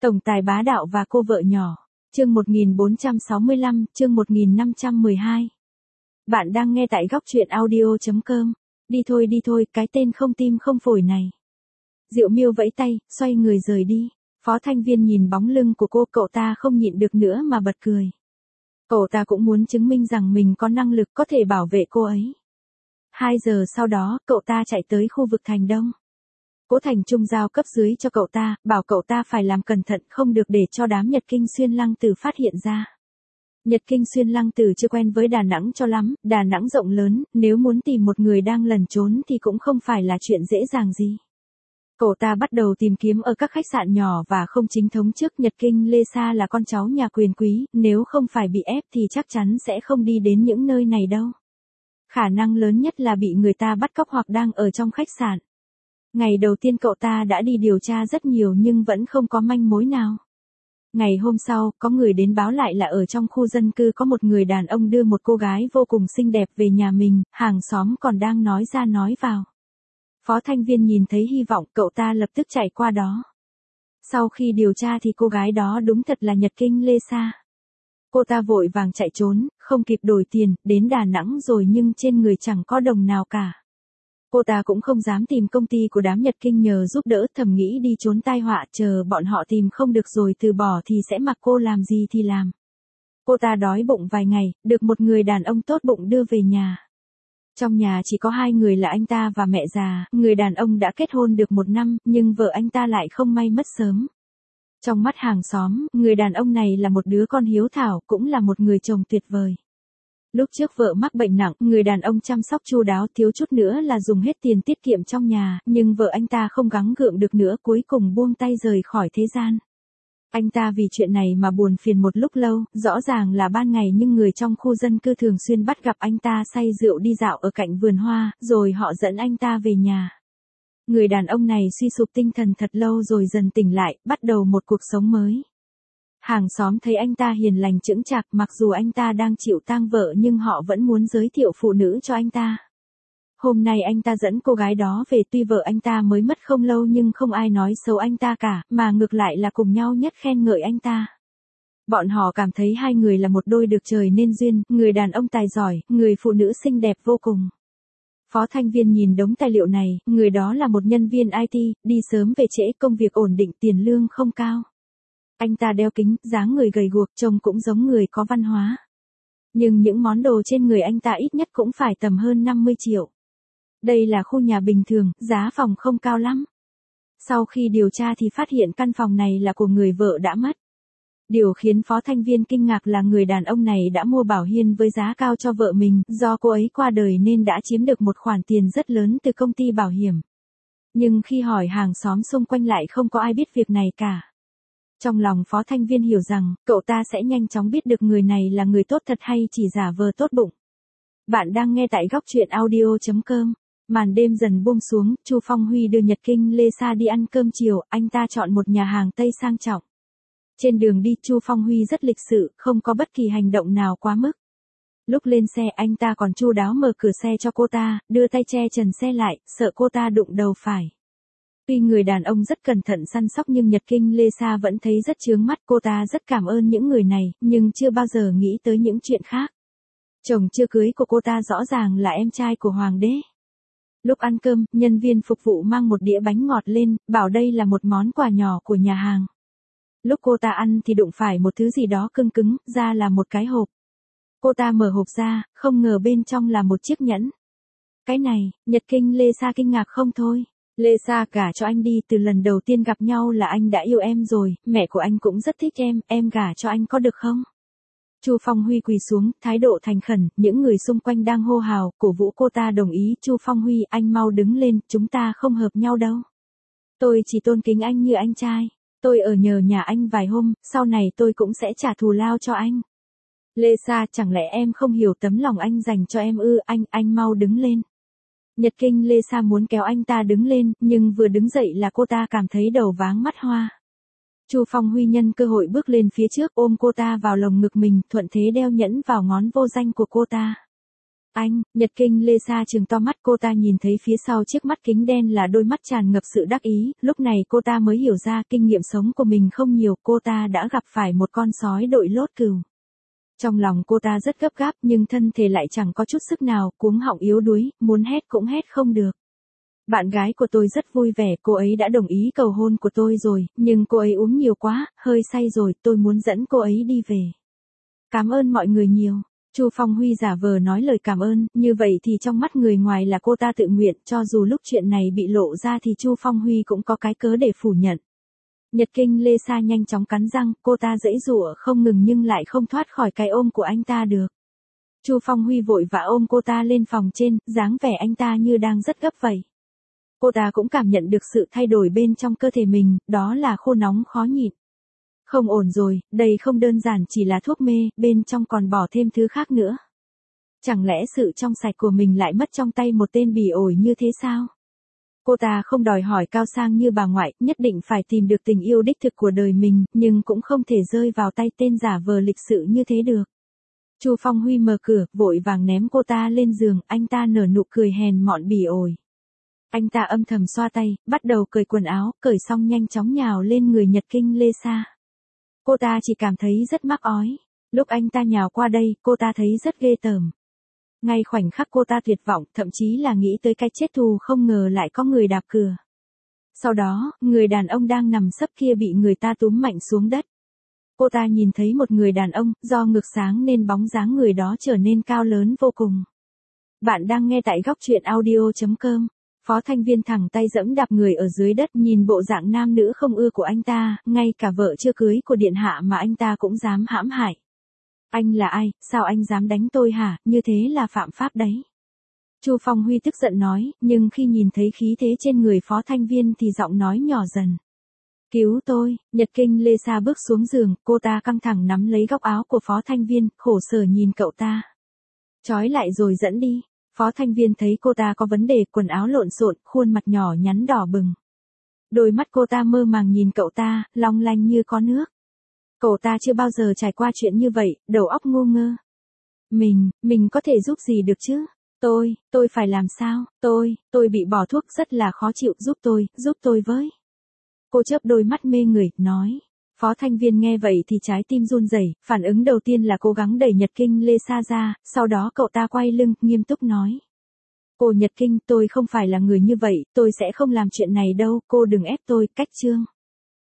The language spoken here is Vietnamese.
Tổng tài bá đạo và cô vợ nhỏ. Chương 1465, chương 1512. Bạn đang nghe tại góc truyện audio.com. Đi thôi, cái tên không tim không phổi này. Diệu Miêu vẫy tay, xoay người rời đi. Phó Thanh Viên nhìn bóng lưng của cô, cậu ta không nhịn được nữa mà bật cười. Cậu ta cũng muốn chứng minh rằng mình có năng lực có thể bảo vệ cô ấy. 2 giờ sau đó, cậu ta chạy tới khu vực thành Đông. Cố Thành Trung giao cấp dưới cho cậu ta, bảo cậu ta phải làm cẩn thận không được để cho đám Nhật Kinh Xuyên Lăng Tử phát hiện ra. Nhật Kinh Xuyên Lăng Tử chưa quen với Đà Nẵng cho lắm, Đà Nẵng rộng lớn, nếu muốn tìm một người đang lẩn trốn thì cũng không phải là chuyện dễ dàng gì. Cậu ta bắt đầu tìm kiếm ở các khách sạn nhỏ và không chính thống trước. Nhật Kinh Lê Sa là con cháu nhà quyền quý, nếu không phải bị ép thì chắc chắn sẽ không đi đến những nơi này đâu. Khả năng lớn nhất là bị người ta bắt cóc hoặc đang ở trong khách sạn. Ngày đầu tiên cậu ta đã đi điều tra rất nhiều nhưng vẫn không có manh mối nào. Ngày hôm sau, có người đến báo lại là ở trong khu dân cư có một người đàn ông đưa một cô gái vô cùng xinh đẹp về nhà mình, hàng xóm còn đang nói ra nói vào. Phó Thanh Viên nhìn thấy hy vọng, cậu ta lập tức chạy qua đó. Sau khi điều tra thì cô gái đó đúng thật là Nhật Kinh Lê Sa. Cô ta vội vàng chạy trốn, không kịp đổi tiền, đến Đà Nẵng rồi nhưng trên người chẳng có đồng nào cả. Cô ta cũng không dám tìm công ty của đám Nhật Kinh nhờ giúp đỡ, thầm nghĩ đi trốn tai họa, chờ bọn họ tìm không được rồi từ bỏ thì sẽ mặc cô làm gì thì làm. Cô ta đói bụng vài ngày, được một người đàn ông tốt bụng đưa về nhà. Trong nhà chỉ có 2 người là anh ta và mẹ già, người đàn ông đã kết hôn được 1 năm, nhưng vợ anh ta lại không may mất sớm. Trong mắt hàng xóm, người đàn ông này là một đứa con hiếu thảo, cũng là một người chồng tuyệt vời. Lúc trước vợ mắc bệnh nặng, người đàn ông chăm sóc chu đáo, thiếu chút nữa là dùng hết tiền tiết kiệm trong nhà, nhưng vợ anh ta không gắng gượng được nữa, cuối cùng buông tay rời khỏi thế gian. Anh ta vì chuyện này mà buồn phiền một lúc lâu, rõ ràng là ban ngày nhưng người trong khu dân cư thường xuyên bắt gặp anh ta say rượu đi dạo ở cạnh vườn hoa, rồi họ dẫn anh ta về nhà. Người đàn ông này suy sụp tinh thần thật lâu rồi dần tỉnh lại, bắt đầu một cuộc sống mới. Hàng xóm thấy anh ta hiền lành chững chạc, mặc dù anh ta đang chịu tang vợ nhưng họ vẫn muốn giới thiệu phụ nữ cho anh ta. Hôm nay anh ta dẫn cô gái đó về, tuy vợ anh ta mới mất không lâu nhưng không ai nói xấu anh ta cả, mà ngược lại là cùng nhau nhất khen ngợi anh ta. Bọn họ cảm thấy 2 người là một đôi được trời nên duyên, người đàn ông tài giỏi, người phụ nữ xinh đẹp vô cùng. Phó Thanh Viên nhìn đống tài liệu này, người đó là một nhân viên IT, đi sớm về trễ, công việc ổn định, tiền lương không cao. Anh ta đeo kính, dáng người gầy guộc, trông cũng giống người có văn hóa. Nhưng những món đồ trên người anh ta ít nhất cũng phải tầm hơn 50 triệu. Đây là khu nhà bình thường, giá phòng không cao lắm. Sau khi điều tra thì phát hiện căn phòng này là của người vợ đã mất. Điều khiến Phó Thanh Viên kinh ngạc là người đàn ông này đã mua bảo hiên với giá cao cho vợ mình, do cô ấy qua đời nên đã chiếm được một khoản tiền rất lớn từ công ty bảo hiểm. Nhưng khi hỏi hàng xóm xung quanh lại không có ai biết việc này cả. Trong lòng Phó Thanh Viên hiểu rằng, cậu ta sẽ nhanh chóng biết được người này là người tốt thật hay chỉ giả vờ tốt bụng. Bạn đang nghe tại góc truyện audio.com. Màn đêm dần buông xuống, Chu Phong Huy đưa Nhật Kinh Lê Sa đi ăn cơm chiều, anh ta chọn một nhà hàng Tây sang trọng. Trên đường đi, Chu Phong Huy rất lịch sự, không có bất kỳ hành động nào quá mức. Lúc lên xe anh ta còn chu đáo mở cửa xe cho cô ta, đưa tay che trần xe lại, sợ cô ta đụng đầu phải. Tuy người đàn ông rất cẩn thận săn sóc nhưng Nhật Kinh Lê Sa vẫn thấy rất chướng mắt, cô ta rất cảm ơn những người này, nhưng chưa bao giờ nghĩ tới những chuyện khác. Chồng chưa cưới của cô ta rõ ràng là em trai của hoàng đế. Lúc ăn cơm, nhân viên phục vụ mang một đĩa bánh ngọt lên, bảo đây là một món quà nhỏ của nhà hàng. Lúc cô ta ăn thì đụng phải một thứ gì đó cứng cứng, ra là một cái hộp. Cô ta mở hộp ra, không ngờ bên trong là một chiếc nhẫn. Cái này, Nhật Kinh Lê Sa kinh ngạc không thôi. Lê Sa, gả cho anh đi, từ lần đầu tiên gặp nhau là anh đã yêu em rồi, mẹ của anh cũng rất thích em gả cho anh có được không? Chu Phong Huy quỳ xuống, thái độ thành khẩn, những người xung quanh đang hô hào, cổ vũ cô ta đồng ý. Chu Phong Huy, anh mau đứng lên, chúng ta không hợp nhau đâu. Tôi chỉ tôn kính anh như anh trai. Tôi ở nhờ nhà anh vài hôm, sau này tôi cũng sẽ trả thù lao cho anh. Lê Sa, chẳng lẽ em không hiểu tấm lòng anh dành cho em ư? Anh mau đứng lên. Nhật Kinh Lê Sa muốn kéo anh ta đứng lên, nhưng vừa đứng dậy là cô ta cảm thấy đầu váng mắt hoa. Chu Phong Huy nhân cơ hội bước lên phía trước ôm cô ta vào lồng ngực mình, thuận thế đeo nhẫn vào ngón vô danh của cô ta. Anh, Nhật Kinh Lê Sa trừng to mắt, cô ta nhìn thấy phía sau chiếc mắt kính đen là đôi mắt tràn ngập sự đắc ý, lúc này cô ta mới hiểu ra kinh nghiệm sống của mình không nhiều, cô ta đã gặp phải một con sói đội lốt cừu. Trong lòng cô ta rất gấp gáp nhưng thân thể lại chẳng có chút sức nào, cuống họng yếu đuối, muốn hét cũng hét không được. Bạn gái của tôi rất vui vẻ, cô ấy đã đồng ý cầu hôn của tôi rồi, nhưng cô ấy uống nhiều quá, hơi say rồi, tôi muốn dẫn cô ấy đi về. Cảm ơn mọi người nhiều. Chu Phong Huy giả vờ nói lời cảm ơn, như vậy thì trong mắt người ngoài là cô ta tự nguyện, cho dù lúc chuyện này bị lộ ra thì Chu Phong Huy cũng có cái cớ để phủ nhận. Nhật Kinh Lê Sa nhanh chóng cắn răng, cô ta giãy giụa không ngừng nhưng lại không thoát khỏi cái ôm của anh ta được. Chu Phong Huy vội vã ôm cô ta lên phòng trên, dáng vẻ anh ta như đang rất gấp vậy. Cô ta cũng cảm nhận được sự thay đổi bên trong cơ thể mình, đó là khô nóng khó nhịn. Không ổn rồi, đây không đơn giản chỉ là thuốc mê, bên trong còn bỏ thêm thứ khác nữa. Chẳng lẽ sự trong sạch của mình lại mất trong tay một tên bỉ ổi như thế sao? Cô ta không đòi hỏi cao sang như bà ngoại, nhất định phải tìm được tình yêu đích thực của đời mình, nhưng cũng không thể rơi vào tay tên giả vờ lịch sự như thế được. Chu Phong Huy mở cửa, vội vàng ném cô ta lên giường, anh ta nở nụ cười hèn mọn bỉ ổi. Anh ta âm thầm xoa tay, bắt đầu cởi quần áo, cởi xong nhanh chóng nhào lên người Nhật Kinh Lê Sa. Cô ta chỉ cảm thấy rất mắc ói. Lúc anh ta nhào qua đây, cô ta thấy rất ghê tởm. Ngay khoảnh khắc cô ta tuyệt vọng, thậm chí là nghĩ tới cái chết thù, không ngờ lại có người đạp cửa. Sau đó, người đàn ông đang nằm sấp kia bị người ta túm mạnh xuống đất. Cô ta nhìn thấy một người đàn ông, do ngược sáng nên bóng dáng người đó trở nên cao lớn vô cùng. Bạn đang nghe tại góc truyện audio.com. Phó Thanh Viên thẳng tay giẫm đạp người ở dưới đất, nhìn bộ dạng nam nữ không ưa của anh ta, ngay cả vợ chưa cưới của điện hạ mà anh ta cũng dám hãm hại. Anh là ai, sao anh dám đánh tôi hả, như thế là phạm pháp đấy. Chu Phong Huy tức giận nói, nhưng khi nhìn thấy khí thế trên người Phó Thanh Viên thì giọng nói nhỏ dần. Cứu tôi, Nhật Kinh Lê Sa bước xuống giường, cô ta căng thẳng nắm lấy góc áo của Phó Thanh Viên, khổ sở nhìn cậu ta. Trói lại rồi dẫn đi. Phó Thanh Viên thấy cô ta có vấn đề, quần áo lộn xộn, khuôn mặt nhỏ nhắn đỏ bừng. Đôi mắt cô ta mơ màng nhìn cậu ta, long lanh như có nước. Cậu ta chưa bao giờ trải qua chuyện như vậy, đầu óc ngu ngơ. Mình có thể giúp gì được chứ? Tôi phải làm sao? Tôi bị bỏ thuốc rất là khó chịu, giúp tôi với. Cô chớp đôi mắt mê người, nói. Phó Thanh Viên nghe vậy thì trái tim run rẩy, phản ứng đầu tiên là cố gắng đẩy Nhật Kinh Lê Sa ra, sau đó cậu ta quay lưng, nghiêm túc nói. Cô Nhật Kinh, tôi không phải là người như vậy, tôi sẽ không làm chuyện này đâu, cô đừng ép tôi, cách chương.